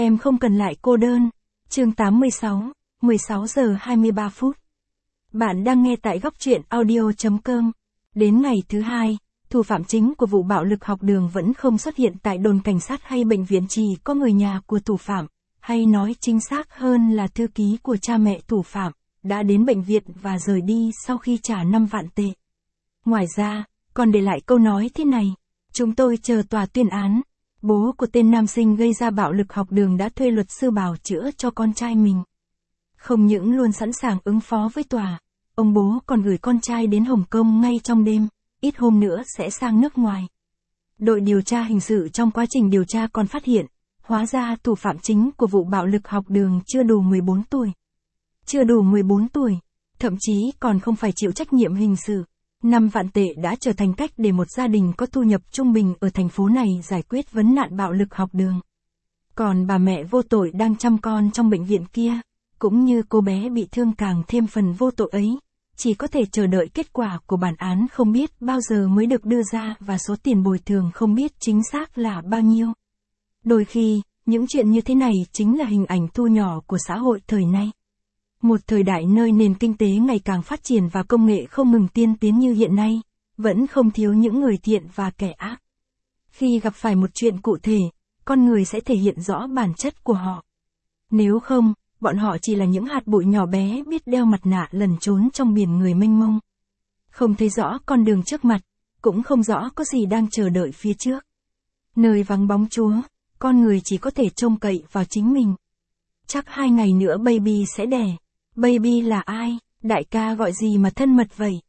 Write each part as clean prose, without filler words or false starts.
Em không cần lại cô đơn. Chương 86, 16 giờ 23 phút. Bạn đang nghe tại góc truyện audio.com. Đến ngày thứ hai, thủ phạm chính của vụ bạo lực học đường vẫn không xuất hiện tại đồn cảnh sát hay bệnh viện, chỉ có người nhà của thủ phạm, hay nói chính xác hơn là thư ký của cha mẹ thủ phạm, đã đến bệnh viện và rời đi sau khi trả 5 vạn tệ. Ngoài ra, còn để lại câu nói thế này: chúng tôi chờ tòa tuyên án. Bố của tên nam sinh gây ra bạo lực học đường đã thuê luật sư bào chữa cho con trai mình. Không những luôn sẵn sàng ứng phó với tòa, ông bố còn gửi con trai đến Hồng Kông ngay trong đêm, ít hôm nữa sẽ sang nước ngoài. Đội điều tra hình sự trong quá trình điều tra còn phát hiện, hóa ra thủ phạm chính của vụ bạo lực học đường chưa đủ 14 tuổi. Chưa đủ 14 tuổi, thậm chí còn không phải chịu trách nhiệm hình sự. 5 vạn tệ đã trở thành cách để một gia đình có thu nhập trung bình ở thành phố này giải quyết vấn nạn bạo lực học đường. Còn bà mẹ vô tội đang chăm con trong bệnh viện kia, cũng như cô bé bị thương càng thêm phần vô tội ấy, chỉ có thể chờ đợi kết quả của bản án không biết bao giờ mới được đưa ra và số tiền bồi thường không biết chính xác là bao nhiêu. Đôi khi, những chuyện như thế này chính là hình ảnh thu nhỏ của xã hội thời nay. Một thời đại nơi nền kinh tế ngày càng phát triển và công nghệ không ngừng tiên tiến như hiện nay, vẫn không thiếu những người thiện và kẻ ác. Khi gặp phải một chuyện cụ thể, con người sẽ thể hiện rõ bản chất của họ. Nếu không, bọn họ chỉ là những hạt bụi nhỏ bé biết đeo mặt nạ lẩn trốn trong biển người mênh mông. Không thấy rõ con đường trước mặt, cũng không rõ có gì đang chờ đợi phía trước. Nơi vắng bóng Chúa, con người chỉ có thể trông cậy vào chính mình. Chắc 2 ngày nữa baby sẽ đẻ. Baby là ai? Đại ca gọi gì mà thân mật vậy?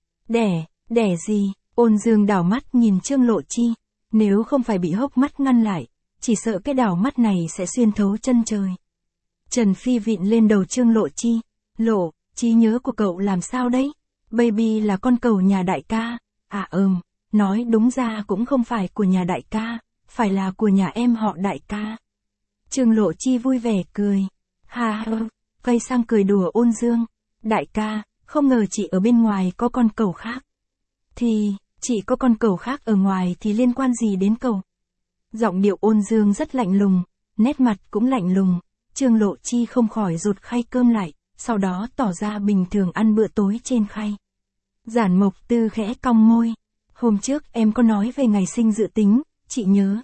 Đẻ gì? Ôn Dương đảo mắt nhìn Trương Lộ Chi. Nếu không phải bị hốc mắt ngăn lại, chỉ sợ cái đảo mắt này sẽ xuyên thấu chân trời. Trần Phi vịn lên đầu Trương Lộ Chi. Lộ, trí nhớ của cậu làm sao đấy? Baby là con cẩu nhà đại ca. À nói đúng ra cũng không phải của nhà đại ca, phải là của nhà em họ đại ca. Trương Lộ Chi vui vẻ cười. Ha ha. Quay sang cười đùa Ôn Dương. Đại ca, không ngờ chị ở bên ngoài có con cẩu khác. Thì, chị có con cẩu khác ở ngoài thì liên quan gì đến cậu? Giọng điệu Ôn Dương rất lạnh lùng, nét mặt cũng lạnh lùng. Trương Lộ Chi không khỏi rụt khay cơm lại, sau đó tỏ ra bình thường ăn bữa tối trên khay. Giản Mộc Tư khẽ cong môi. Hôm trước em có nói về ngày sinh dự tính, chị nhớ.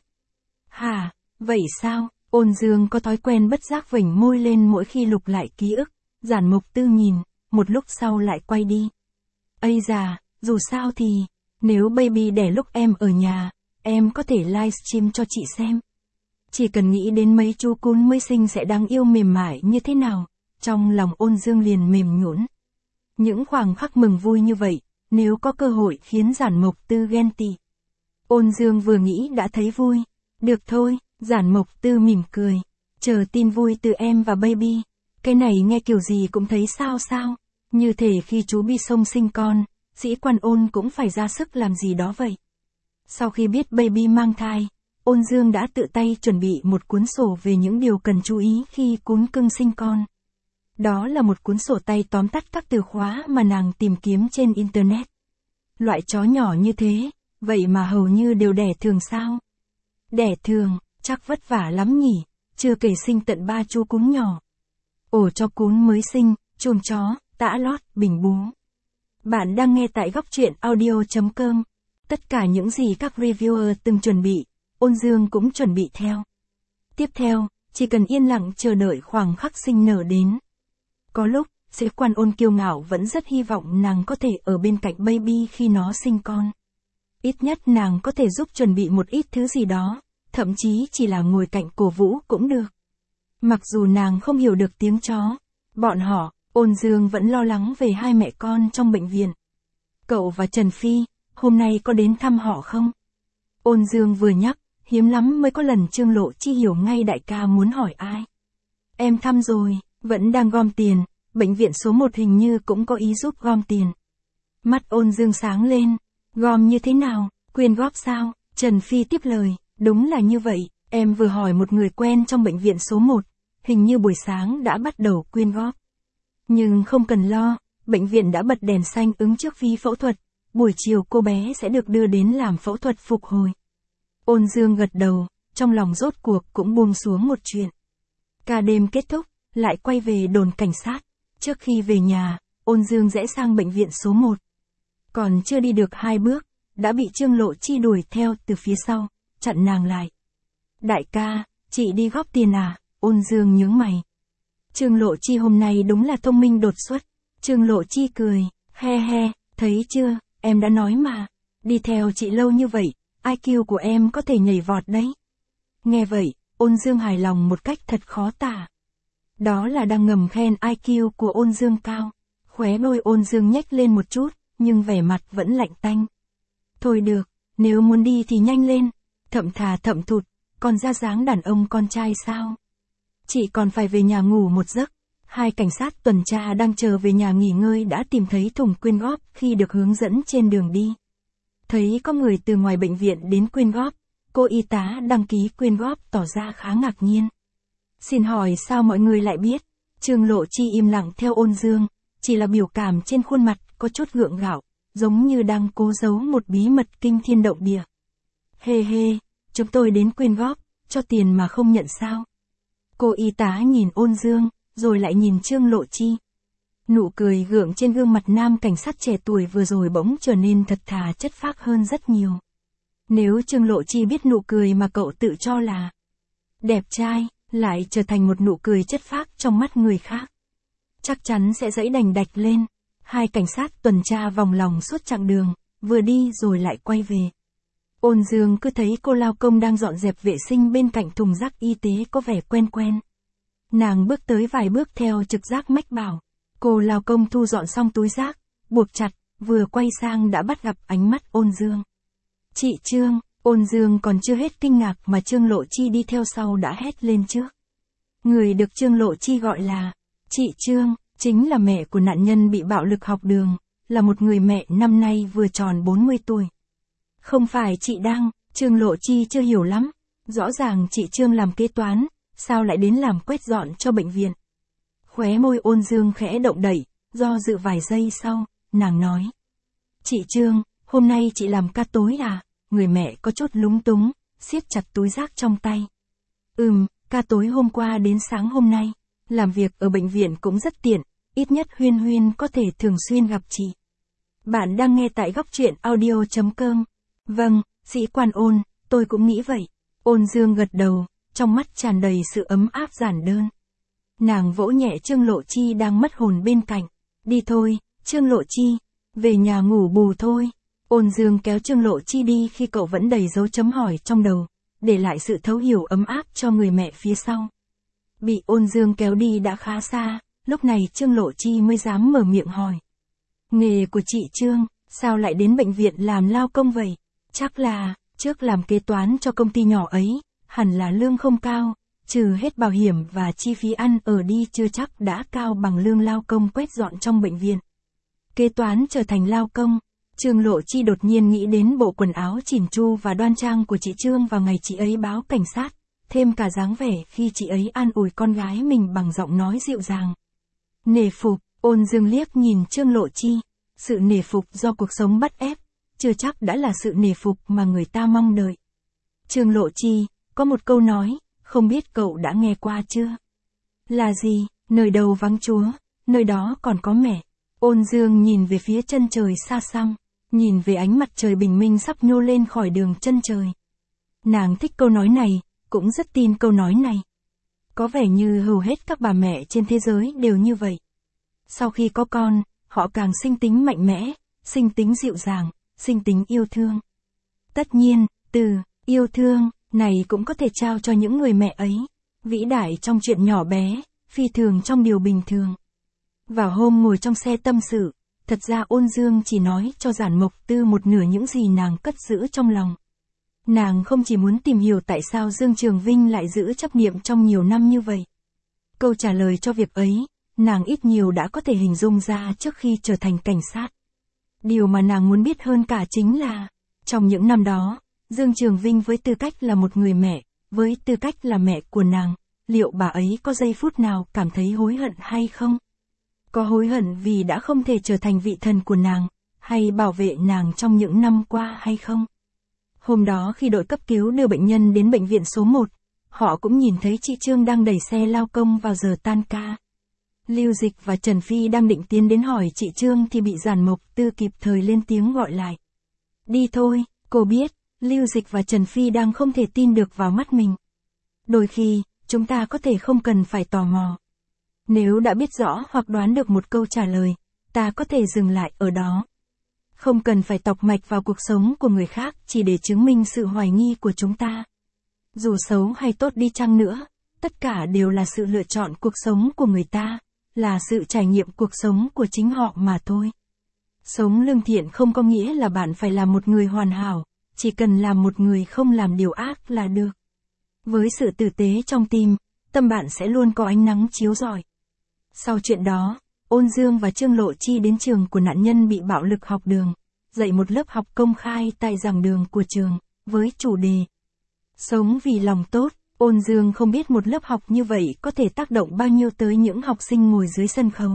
Hả, vậy sao? Ôn Dương có thói quen bất giác vểnh môi lên mỗi khi lục lại ký ức. Giản Mộc Tư nhìn, một lúc sau lại quay đi. Ây da, dù sao thì, nếu baby đẻ lúc em ở nhà, em có thể livestream cho chị xem. Chỉ cần nghĩ đến mấy chú cún mới sinh sẽ đáng yêu mềm mại như thế nào, trong lòng Ôn Dương liền mềm nhũn. Những khoảnh khắc mừng vui như vậy, nếu có cơ hội khiến Giản Mộc Tư ghen tị. Ôn Dương vừa nghĩ đã thấy vui. Được thôi. Giản Mộc Tư mỉm cười. Chờ tin vui từ em và baby. Cái này nghe kiểu gì cũng thấy sao. Như thể khi chú Bi Sông sinh con, Sĩ Quan Ôn cũng phải ra sức làm gì đó vậy. Sau khi biết baby mang thai, Ôn Dương đã tự tay chuẩn bị một cuốn sổ về những điều cần chú ý khi cún cưng sinh con. Đó là một cuốn sổ tay tóm tắt các từ khóa mà nàng tìm kiếm trên Internet. Loại chó nhỏ như thế, vậy mà hầu như đều đẻ thường sao? Đẻ thường. Chắc vất vả lắm nhỉ, chưa kể sinh tận 3 chú cún nhỏ. Ổ cho cún mới sinh, chùm chó, tã lót, bình bú. Bạn đang nghe tại góc truyện audio.com. Tất cả những gì các reviewer từng chuẩn bị, Ôn Dương cũng chuẩn bị theo. Tiếp theo, chỉ cần yên lặng chờ đợi khoảng khắc sinh nở đến. Có lúc, Sĩ Quan Ôn kiêu ngạo vẫn rất hy vọng nàng có thể ở bên cạnh baby khi nó sinh con. Ít nhất nàng có thể giúp chuẩn bị một ít thứ gì đó. Thậm chí chỉ là ngồi cạnh cổ vũ cũng được. Mặc dù nàng không hiểu được tiếng chó, bọn họ, Ôn Dương vẫn lo lắng về hai mẹ con trong bệnh viện. Cậu và Trần Phi, hôm nay có đến thăm họ không? Ôn Dương vừa nhắc, hiếm lắm mới có lần Trương Lộ Chi hiểu ngay đại ca muốn hỏi ai. Em thăm rồi, vẫn đang gom tiền, bệnh viện số 1 hình như cũng có ý giúp gom tiền. Mắt Ôn Dương sáng lên, gom như thế nào, quyên góp sao? Trần Phi tiếp lời. Đúng là như vậy, em vừa hỏi một người quen trong bệnh viện số 1, hình như buổi sáng đã bắt đầu quyên góp. Nhưng không cần lo, bệnh viện đã bật đèn xanh ứng trước phí phẫu thuật, buổi chiều cô bé sẽ được đưa đến làm phẫu thuật phục hồi. Ôn Dương gật đầu, trong lòng rốt cuộc cũng buông xuống một chuyện. Ca đêm kết thúc, lại quay về đồn cảnh sát. Trước khi về nhà, Ôn Dương rẽ sang bệnh viện số 1. Còn chưa đi được 2 bước, đã bị Trương Lộ Chi đuổi theo từ phía sau, chặn nàng lại. Đại ca, chị đi góp tiền à? Ôn Dương nhướng mày. Trương Lộ Chi hôm nay đúng là thông minh đột xuất. Trương Lộ Chi cười, he he, thấy chưa, em đã nói mà. Đi theo chị lâu như vậy, IQ của em có thể nhảy vọt đấy. Nghe vậy, Ôn Dương hài lòng một cách thật khó tả. Đó là đang ngầm khen IQ của Ôn Dương cao. Khóe môi Ôn Dương nhếch lên một chút, nhưng vẻ mặt vẫn lạnh tanh. Thôi được, nếu muốn đi thì nhanh lên. Thậm thà thậm thụt, còn ra dáng đàn ông con trai sao? Chị còn phải về nhà ngủ một giấc. Hai cảnh sát tuần tra đang chờ về nhà nghỉ ngơi đã tìm thấy thùng quyên góp khi được hướng dẫn trên đường đi. Thấy có người từ ngoài bệnh viện đến quyên góp, cô y tá đăng ký quyên góp tỏ ra khá ngạc nhiên. Xin hỏi sao mọi người lại biết? Trương Lộ Chi im lặng theo Ôn Dương, chỉ là biểu cảm trên khuôn mặt có chút gượng gạo, giống như đang cố giấu một bí mật kinh thiên động địa. Hê hê, chúng tôi đến quyên góp, cho tiền mà không nhận sao? Cô y tá nhìn Ôn Dương, rồi lại nhìn Trương Lộ Chi. Nụ cười gượng trên gương mặt nam cảnh sát trẻ tuổi vừa rồi bỗng trở nên thật thà chất phác hơn rất nhiều. Nếu Trương Lộ Chi biết nụ cười mà cậu tự cho là đẹp trai, lại trở thành một nụ cười chất phác trong mắt người khác, chắc chắn sẽ dẫy đành đạch lên. Hai cảnh sát tuần tra vòng lòng suốt chặng đường, vừa đi rồi lại quay về. Ôn Dương cứ thấy cô lao công đang dọn dẹp vệ sinh bên cạnh thùng rác y tế có vẻ quen quen. Nàng bước tới vài bước theo trực giác mách bảo. Cô lao công thu dọn xong túi rác, buộc chặt, vừa quay sang đã bắt gặp ánh mắt Ôn Dương. Chị Trương, Ôn Dương còn chưa hết kinh ngạc mà Trương Lộ Chi đi theo sau đã hét lên trước. Người được Trương Lộ Chi gọi là chị Trương, chính là mẹ của nạn nhân bị bạo lực học đường, là một người mẹ năm nay vừa tròn 40 tuổi. Không phải chị Đăng, Trương Lộ Chi chưa hiểu lắm, rõ ràng chị Trương làm kế toán, sao lại đến làm quét dọn cho bệnh viện. Khóe môi Ôn Dương khẽ động đẩy, do dự vài giây sau, nàng nói. Chị Trương, hôm nay chị làm ca tối à? Người mẹ có chút lúng túng, siết chặt túi rác trong tay. Ca tối hôm qua đến sáng hôm nay, làm việc ở bệnh viện cũng rất tiện, ít nhất Huyên Huyên có thể thường xuyên gặp chị. Bạn đang nghe tại góc truyện audio.com. Vâng, sĩ quan Ôn, tôi cũng nghĩ vậy. Ôn Dương gật đầu, trong mắt tràn đầy sự ấm áp giản đơn. Nàng vỗ nhẹ Trương Lộ Chi đang mất hồn bên cạnh. Đi thôi, Trương Lộ Chi, về nhà ngủ bù thôi. Ôn Dương kéo Trương Lộ Chi đi khi cậu vẫn đầy dấu chấm hỏi trong đầu, để lại sự thấu hiểu ấm áp cho người mẹ phía sau. Bị Ôn Dương kéo đi đã khá xa, lúc này Trương Lộ Chi mới dám mở miệng hỏi. Nghề của chị Trương, sao lại đến bệnh viện làm lao công vậy? Chắc là, trước làm kế toán cho công ty nhỏ ấy, hẳn là lương không cao, trừ hết bảo hiểm và chi phí ăn ở đi chưa chắc đã cao bằng lương lao công quét dọn trong bệnh viện. Kế toán trở thành lao công, Trương Lộ Chi đột nhiên nghĩ đến bộ quần áo chỉn chu và đoan trang của chị Trương vào ngày chị ấy báo cảnh sát, thêm cả dáng vẻ khi chị ấy an ủi con gái mình bằng giọng nói dịu dàng. Nể phục, Ôn Dương liếc nhìn Trương Lộ Chi, sự nể phục do cuộc sống bắt ép, chưa chắc đã là sự nể phục mà người ta mong đợi. Trương Lộ Chi, có một câu nói, không biết cậu đã nghe qua chưa? Là gì? Nơi đầu vắng Chúa, nơi đó còn có mẹ. Ôn Dương nhìn về phía chân trời xa xăm, nhìn về ánh mặt trời bình minh sắp nhô lên khỏi đường chân trời. Nàng thích câu nói này, cũng rất tin câu nói này. Có vẻ như hầu hết các bà mẹ trên thế giới đều như vậy. Sau khi có con, họ càng sinh tính mạnh mẽ, sinh tính dịu dàng, sinh tính yêu thương. Tất nhiên, từ yêu thương này cũng có thể trao cho những người mẹ ấy, vĩ đại trong chuyện nhỏ bé, phi thường trong điều bình thường. Vào hôm ngồi trong xe tâm sự, thật ra Ôn Dương chỉ nói cho Giản Mộc Tư một nửa những gì nàng cất giữ trong lòng. Nàng không chỉ muốn tìm hiểu tại sao Dương Trường Vinh lại giữ chấp niệm trong nhiều năm như vậy. Câu trả lời cho việc ấy, nàng ít nhiều đã có thể hình dung ra trước khi trở thành cảnh sát. Điều mà nàng muốn biết hơn cả chính là, trong những năm đó, Dương Trường Vinh với tư cách là một người mẹ, với tư cách là mẹ của nàng, liệu bà ấy có giây phút nào cảm thấy hối hận hay không? Có hối hận vì đã không thể trở thành vị thần của nàng, hay bảo vệ nàng trong những năm qua hay không? Hôm đó khi đội cấp cứu đưa bệnh nhân đến bệnh viện số 1, Họ cũng nhìn thấy chị Trương đang đẩy xe lao công vào giờ tan ca. Lưu Dịch và Trần Phi đang định tiến đến hỏi chị Trương thì bị Giản Mộc Tư kịp thời lên tiếng gọi lại. Đi thôi, cô biết, Lưu Dịch và Trần Phi đang không thể tin được vào mắt mình. Đôi khi, chúng ta có thể không cần phải tò mò. Nếu đã biết rõ hoặc đoán được một câu trả lời, ta có thể dừng lại ở đó. Không cần phải tọc mạch vào cuộc sống của người khác chỉ để chứng minh sự hoài nghi của chúng ta. Dù xấu hay tốt đi chăng nữa, tất cả đều là sự lựa chọn cuộc sống của người ta, là sự trải nghiệm cuộc sống của chính họ mà thôi. Sống lương thiện không có nghĩa là bạn phải là một người hoàn hảo, chỉ cần làm một người không làm điều ác là được. Với sự tử tế trong tim, tâm bạn sẽ luôn có ánh nắng chiếu rọi. Sau chuyện đó, Ôn Dương và Trương Lộ Chi đến trường của nạn nhân bị bạo lực học đường, dạy một lớp học công khai tại giảng đường của trường, với chủ đề Sống vì lòng tốt. Ôn Dương không biết một lớp học như vậy có thể tác động bao nhiêu tới những học sinh ngồi dưới sân khấu.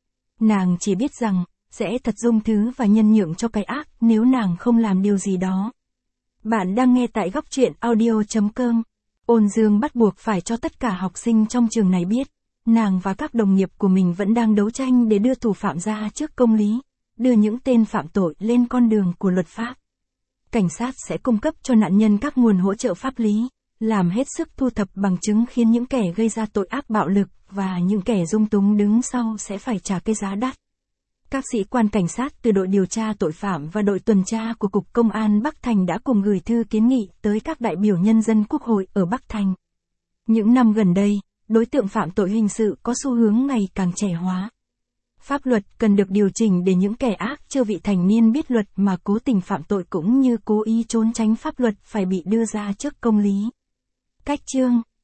Nàng chỉ biết rằng, sẽ thật dung thứ và nhân nhượng cho cái ác nếu nàng không làm điều gì đó. Bạn đang nghe tại Góc Truyện Audio.com. Ôn Dương bắt buộc phải cho tất cả học sinh trong trường này biết, nàng và các đồng nghiệp của mình vẫn đang đấu tranh để đưa thủ phạm ra trước công lý, đưa những tên phạm tội lên con đường của luật pháp. Cảnh sát sẽ cung cấp cho nạn nhân các nguồn hỗ trợ pháp lý, làm hết sức thu thập bằng chứng khiến những kẻ gây ra tội ác bạo lực và những kẻ dung túng đứng sau sẽ phải trả cái giá đắt. Các sĩ quan cảnh sát từ đội điều tra tội phạm và đội tuần tra của Cục Công an Bắc Thành đã cùng gửi thư kiến nghị tới các đại biểu nhân dân Quốc hội ở Bắc Thành. Những năm gần đây, đối tượng phạm tội hình sự có xu hướng ngày càng trẻ hóa. Pháp luật cần được điều chỉnh để những kẻ ác chưa vị thành niên biết luật mà cố tình phạm tội cũng như cố ý trốn tránh pháp luật phải bị đưa ra trước công lý. Cách chương